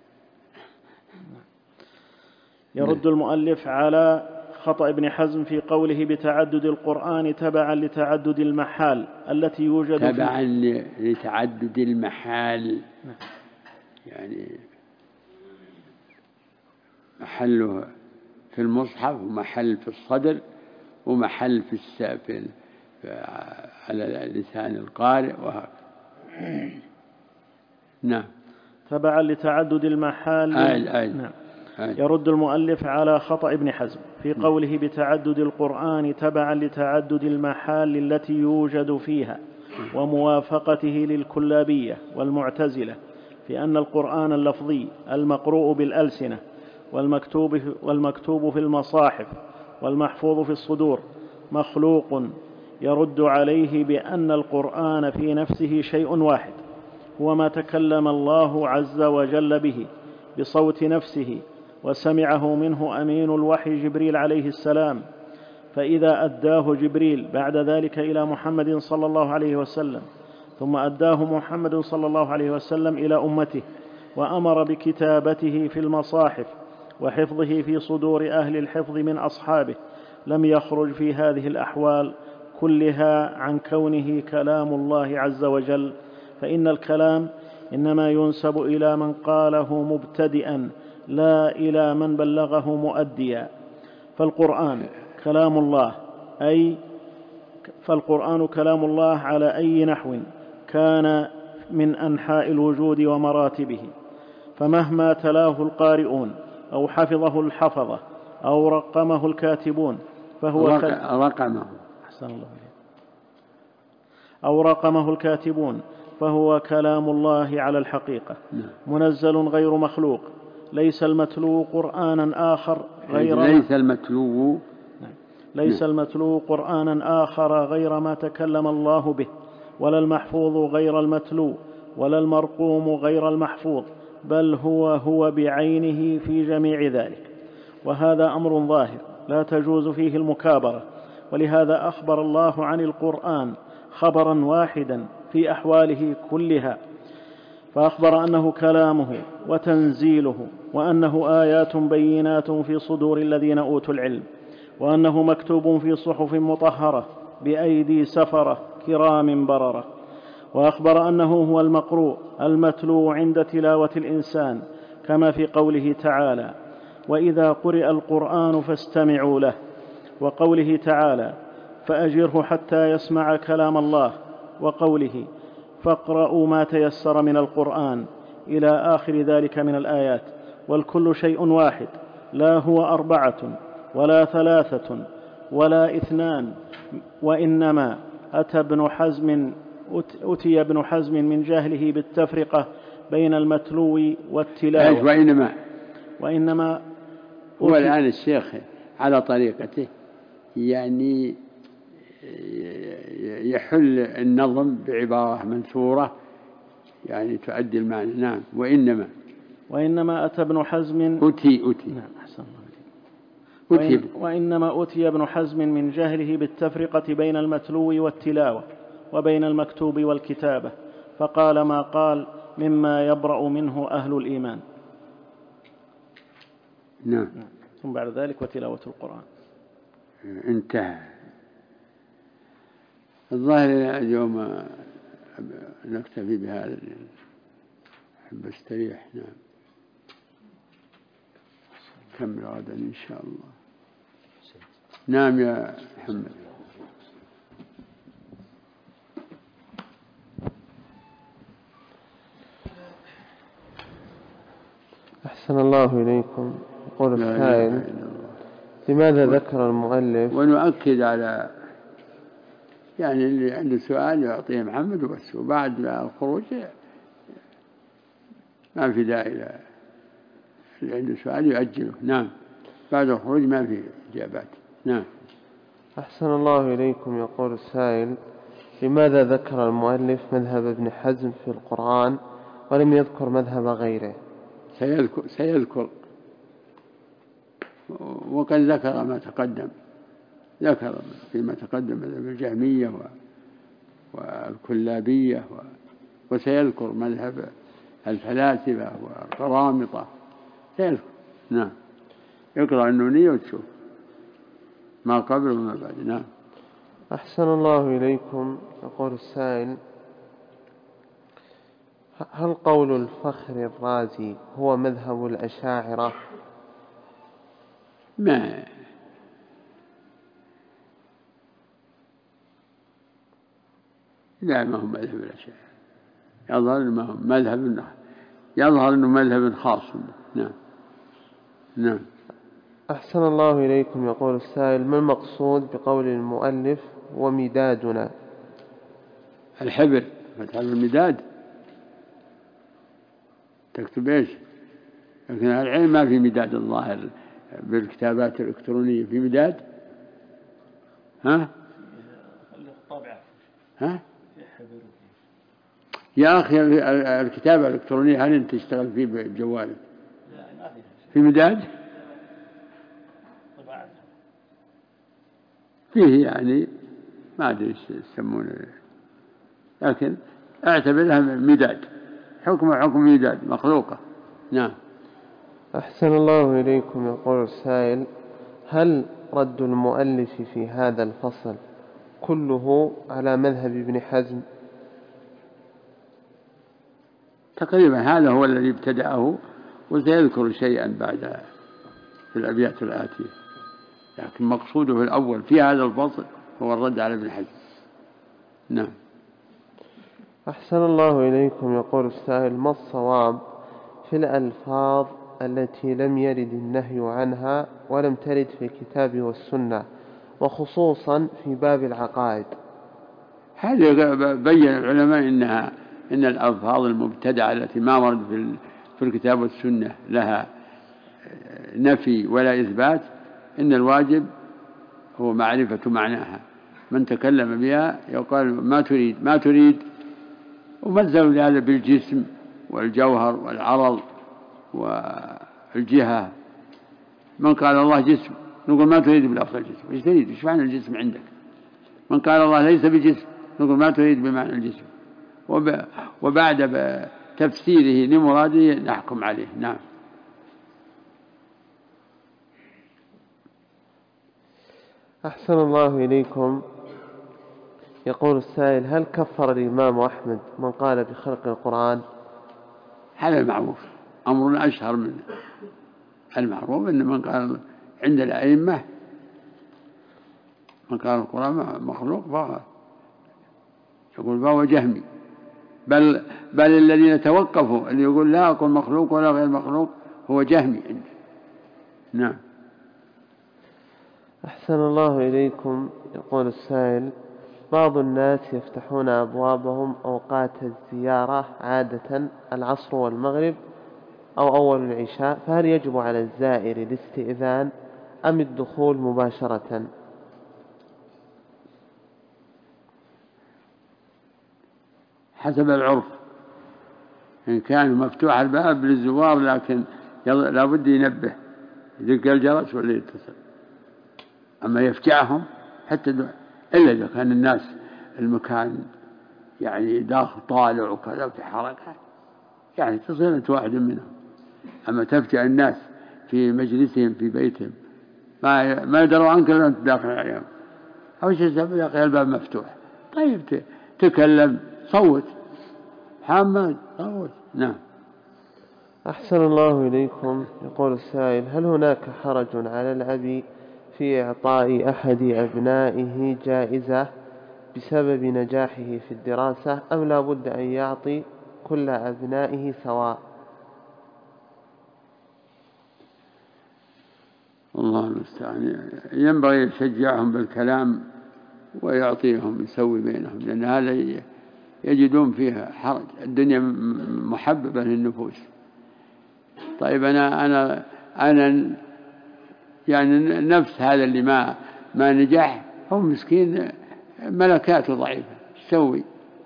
يرد المؤلف على خطأ ابن حزم في قوله بتعدد القرآن تبعا لتعدد المحال التي يوجد تبعا لتعدد المحال، يعني محله في المصحف ومحل في الصدر ومحل في السافل على لسان القارئ وهكذا. نعم. تبعا لتعدد المحال. آل آل. نعم. يرد المؤلف على خطأ ابن حزم في قوله بتعدد القرآن تبعا لتعدد المحال التي يوجد فيها، وموافقته للكلابية والمعتزلة في أن القرآن اللفظي المقروء بالألسنة والمكتوب, والمكتوب في المصاحف والمحفوظ في الصدور مخلوق، يرد عليه بأن القرآن في نفسه شيء واحد هو ما تكلم الله عز وجل به بصوت نفسه وسمعه منه أمين الوحي جبريل عليه السلام، فإذا أداه جبريل بعد ذلك إلى محمد صلى الله عليه وسلم ثم أداه محمد صلى الله عليه وسلم إلى أمته وأمر بكتابته في المصاحف وحفظه في صدور أهل الحفظ من أصحابه، لم يخرج في هذه الأحوال كلها عن كونه كلام الله عز وجل، فإن الكلام إنما ينسب إلى من قاله مبتدئا لا إلى من بلغه مؤديا. فالقرآن كلام الله أي فالقرآن كلام الله على أي نحو كان من أنحاء الوجود ومراتبه، فمهما تلاه القارئون أو حفظه الحفظة أو رقمه الكاتبون فهو رقمه أحسن الله أو رقمه الكاتبون فهو كلام الله على الحقيقة منزل غير مخلوق، ليس المتلو قرآنا آخر غير ليس المتلو ليس المتلو قرآنا آخر غير ما تكلم الله به، ولا المحفوظ غير المتلو، ولا المرقوم غير المحفوظ، بل هو هو بعينه في جميع ذلك، وهذا أمر ظاهر لا تجوز فيه المكابرة، ولهذا أخبر الله عن القرآن خبرا واحدا في أحواله كلها، فأخبر أنه كلامه وتنزيله، وأنه آيات بينات في صدور الذين أوتوا العلم، وأنه مكتوب في صحف مطهرة بأيدي سفرة كرام بررة، وأخبر أنه هو المقروء المتلو عند تلاوة الإنسان، كما في قوله تعالى وإذا قرئ القرآن فاستمعوا له، وقوله تعالى فأجره حتى يسمع كلام الله، وقوله فاقرأوا ما تيسر من القرآن إلى آخر ذلك من الآيات، والكل شيء واحد، لا هو أربعة ولا ثلاثة ولا اثنان، وإنما أتى ابن حزم أتي ابن حزم من جهله بالتفرقة بين المتلو والتلاوة. وإنما وإنما هو الآن الشيخ على طريقته يعني يحل النظم بعبارة منثورة يعني تؤدي المعنى. نعم. وإنما وإنما أتى ابن حزم أتي أتي نعم أحسن أتي وإن وإنما أتي ابن حزم من جهله بالتفرقة بين المتلو والتلاوة وبين المكتوب والكتابة، فقال ما قال مما يبرأ منه أهل الإيمان. نعم. ثم بعد ذلك وتلاوة القرآن. انتهى. الظاهر اليوم نكتفي بهذا، أحب استريح. نعم. كمل غدا إن شاء الله. نعم يا محمد. أحسن الله إليكم. يقول السائل لماذا ذكر المؤلف، ونؤكد على يعني اللي عنده سؤال يعطيه محمد وبس، وبعد الخروج ما في داعي، اللي عنده سؤال يؤجله. نعم. بعد الخروج ما في إجابات. نعم. أحسن الله إليكم. يقول السائل لماذا ذكر المؤلف مذهب ابن حزم في القرآن ولم يذكر مذهب غيره؟ سيذكر, سيذكر وقد ذكر ما تقدم، ذكر فيما تقدم مذهب الجهمية والكلابية، وسيذكر مذهب الفلاسفة والقرامطة سيذكر. نعم. اقرأ النونية وتشوف ما قبل وما بعد. نعم. أحسن الله إليكم. يقول السائل هل قول الفخر الرازي هو مذهب الأشاعرة؟ ما لا ما هو مذهب الأشاعرة، يظهر ما هو مذهب، يظهر أنه مذهب خاص. نعم. نعم. أحسن الله إليكم. يقول السائل ما المقصود بقول المؤلف ومدادنا؟ الحبر، فتح المداد تكتب إيش؟ لكن العلم ما في مداد الظاهر بالكتابات الإلكترونية، في مداد. ها؟ ها؟ يا أخي الكتابة الإلكترونية هل أنت تشتغل فيه بجوالك؟ في مداد؟ فيه يعني ما أدري إيش يسمونه، لكن اعتبرها مداد، حكم حكم مداد مخلوقة. نعم. أحسن الله إليكم. يقول السائل هل رد المؤلف في هذا الفصل كله على مذهب ابن حزم؟ تقريبا هذا هو الذي ابتدأه، وسيذكر شيئا بعد في الأبيات الآتية، لكن مقصوده في الأول في هذا الفصل هو الرد على ابن حزم. نعم. أحسن الله إليكم. يقول السائل ما الصواب في الألفاظ التي لم يرد النهي عنها ولم ترد في الكتاب والسنة، وخصوصا في باب العقائد؟ هذه بين العلماء إنها إن الألفاظ المبتدعة التي ما ورد في الكتاب والسنة لها نفي ولا إثبات، إن الواجب هو معرفة معناها. من تكلم بها يقال ما تريد ما تريد ومثل لهذا بالجسم والجوهر والعرض والجهة. من قال الله جسم نقول ما تريد بلفظ الجسم، ايش تريد؟ ايش معنى الجسم عندك؟ من قال الله ليس بجسم نقول ما تريد بمعنى الجسم، وبعد تفسيره لمراده نحكم عليه. نعم. أحسن الله إليكم. يقول السائل هل كفر الإمام أحمد من قال بخلق القرآن؟ هذا المعروف، أمر أشهر منه. المعروف أن من قال عند الأئمة من قال القرآن مخلوق فهو يقول فهو جهمي، بل بل الذين توقفوا اللي يقول لا أقول مخلوق ولا غير مخلوق هو جهمي عنده. نعم. أحسن الله إليكم. يقول السائل بعض الناس يفتحون أبوابهم أوقات الزيارة عادة العصر والمغرب أو أول العشاء، فهل يجب على الزائر الاستئذان أم الدخول مباشرة؟ حسب العرف، إن كان مفتوح الباب للزوار لكن لابد ينبه يدق الجرس ولا يتصل. أما يفجعهم حتى إلا إذا كان الناس المكان يعني داخل طالع وكذا في حركة يعني تصل واحد منهم. أما تفجع الناس في مجلسهم في بيتهم ما ما يدروا عنك إلا أنت داخل عليهم، أو شيء سبب يا الباب مفتوح. طيب تكلم صوت محمد صوت. نعم. أحسن الله إليكم. يقول السائل: هل هناك حرج على الأب في إعطاء أحد أبنائه جائزة بسبب نجاحه في الدراسة، أم لا بد أن يعطي كل أبنائه سواء؟ الله المستعان. ينبغي يشجعهم بالكلام ويعطيهم يسوي بينهم، لأن هذا يجدون فيها حرج. الدنيا محببة للنفوس. طيب أنا أنا أنا يعني نفس هذا اللي ما ما نجح هو مسكين ملكاته ضعيفة، يسوي؟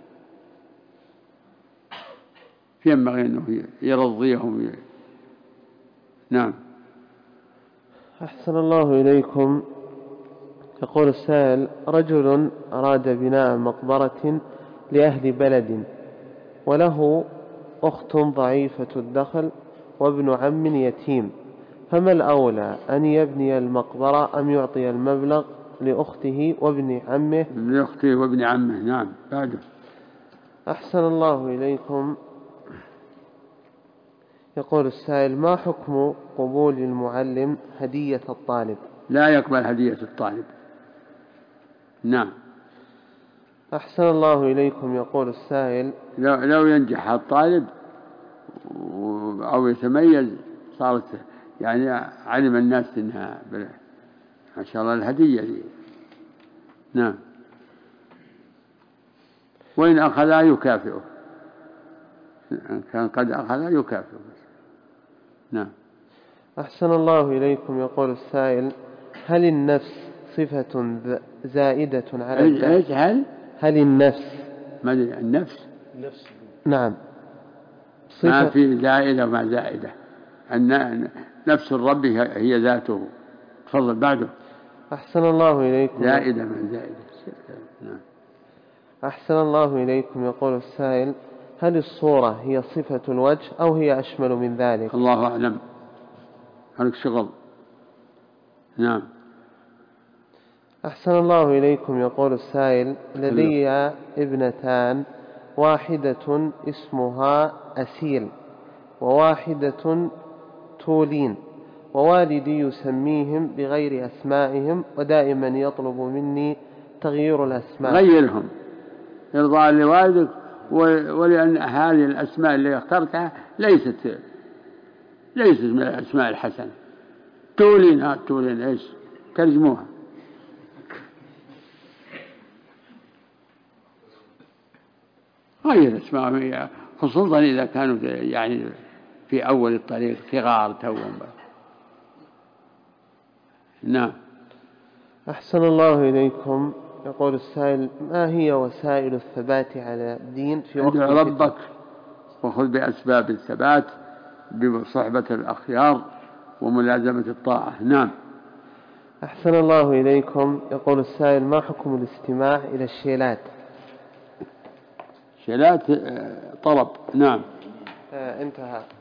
ينبغي أنه يرضيهم. نعم. أحسن الله إليكم. يقول السائل: رجل أراد بناء مقبرة لأهل بلد وله أخت ضعيفة الدخل وابن عم يتيم، فما الأولى، أن يبني المقبرة أم يعطي المبلغ لأخته وابن عمه؟ لأخته وابن عمه. نعم. بعده. أحسن الله إليكم. يقول السائل: ما حكم قبول المعلم هدية الطالب؟ لا يقبل هدية الطالب. نعم. أحسن الله إليكم. يقول السائل: لو, لو ينجح الطالب أو يتميز صارت يعني علم الناس إنها ما شاء الله الهدية دي. نعم. وإن أخذها يكافئه، كان قد أخذها يكافئه. نعم. أحسن الله إليكم. يقول السائل: هل النفس صفة زائدة على الذات؟ هل هل النفس ما النفس نفس نعم ما في زائدة وما زائدة. نفس الرب هي ذاته. تفضل بعده. أحسن الله إليكم. زائدة ما زائدة. نعم. أحسن الله إليكم. يقول السائل: هل الصورة هي صفة الوجه أو هي أشمل من ذلك؟ الله أعلم. هلك شغل. نعم. أحسن الله إليكم. يقول السائل: لدي ابنتان، واحدة اسمها أسيل وواحدة تولين، ووالدي يسميهم بغير أسمائهم ودائما يطلب مني تغيير الأسماء. غيرهم إرضاء لوالدك، ولأن هذه الأسماء اللي اخترتها ليست ليست من الأسماء الحسنة. تولين ها تولين إيش ترجموها؟ غير اسمائهم، خصوصا إذا كانوا يعني في أول الطريق صغار توهم. نعم. أحسن الله إليكم. يقول السائل: ما هي وسائل الثبات على الدين في وقت ادع ربك وخذ بأسباب الثبات بصحبة الأخيار وملازمة الطاعة. نعم. أحسن الله إليكم. يقول السائل: ما حكم الاستماع إلى الشيلات؟ شيلات طرب. نعم. آه انتهى.